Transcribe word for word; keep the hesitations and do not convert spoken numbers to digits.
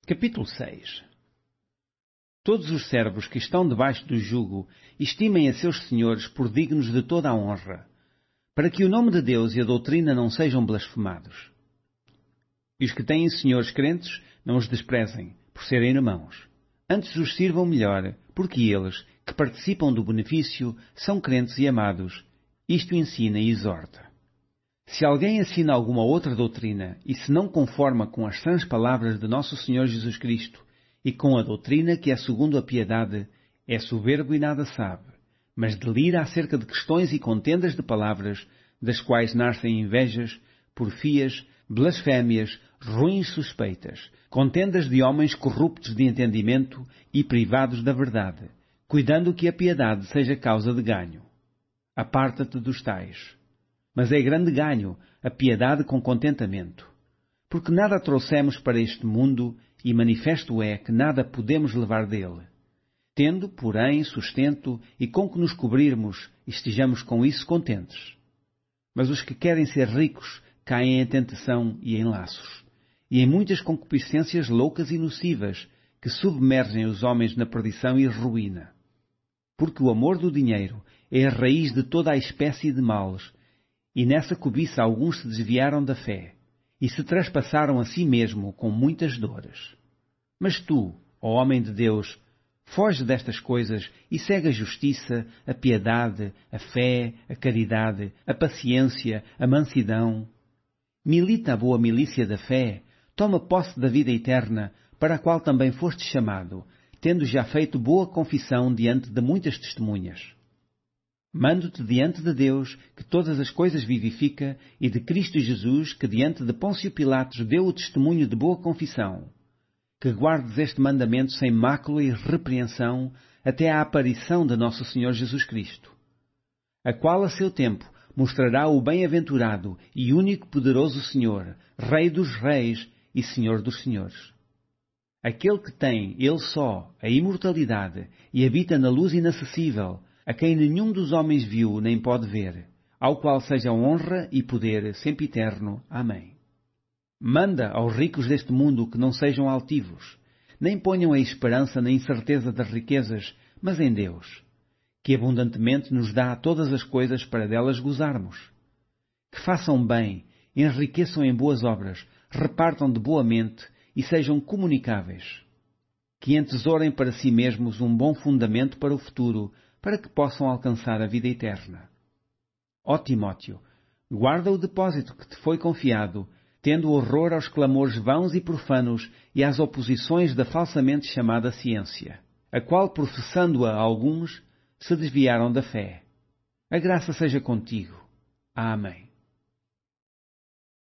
Capítulo seis. Todos os servos que estão debaixo do jugo estimem a seus senhores por dignos de toda a honra, para que o nome de Deus e a doutrina não sejam blasfemados. E os que têm senhores crentes não os desprezem, por serem irmãos. Antes os sirvam melhor, porque eles, que participam do benefício, são crentes e amados. Isto ensina e exorta. Se alguém ensina alguma outra doutrina e se não conforma com as sãs palavras de nosso Senhor Jesus Cristo e com a doutrina que é segundo a piedade, é soberbo e nada sabe, mas delira acerca de questões e contendas de palavras, das quais nascem invejas, porfias, blasfémias, ruins suspeitas, contendas de homens corruptos de entendimento e privados da verdade, cuidando que a piedade seja causa de ganho. Aparta-te dos tais. Mas é grande ganho a piedade com contentamento, porque nada trouxemos para este mundo, e manifesto é que nada podemos levar dele. Tendo, porém, sustento e com que nos cobrirmos, estejamos com isso contentes. Mas os que querem ser ricos caem em tentação e em laços, e em muitas concupiscências loucas e nocivas, que submergem os homens na perdição e ruína. Porque o amor do dinheiro é a raiz de toda a espécie de males, e nessa cobiça alguns se desviaram da fé, e se traspassaram a si mesmo com muitas dores. Mas tu, ó homem de Deus, foge destas coisas e segue a justiça, a piedade, a fé, a caridade, a paciência, a mansidão. Milita a boa milícia da fé, toma posse da vida eterna, para a qual também foste chamado, tendo já feito boa confissão diante de muitas testemunhas. Mando-te diante de Deus, que todas as coisas vivifica, e de Cristo Jesus, que diante de Pôncio Pilatos deu o testemunho de boa confissão, que guardes este mandamento sem mácula e repreensão até à aparição de nosso Senhor Jesus Cristo, a qual a seu tempo mostrará o bem-aventurado e único poderoso Senhor, Rei dos reis e Senhor dos senhores. Aquele que tem, ele só, a imortalidade e habita na luz inacessível, a quem nenhum dos homens viu nem pode ver, ao qual seja honra e poder sempre eterno. Amém. Manda aos ricos deste mundo que não sejam altivos, nem ponham a esperança na incerteza das riquezas, mas em Deus, que abundantemente nos dá todas as coisas para delas gozarmos. Que façam bem, enriqueçam em boas obras, repartam de boa mente e sejam comunicáveis. Que entesourem para si mesmos um bom fundamento para o futuro, para que possam alcançar a vida eterna. Ó Timóteo, guarda o depósito que te foi confiado, tendo horror aos clamores vãos e profanos e às oposições da falsamente chamada ciência, a qual, professando-a alguns, se desviaram da fé. A graça seja contigo. Amém.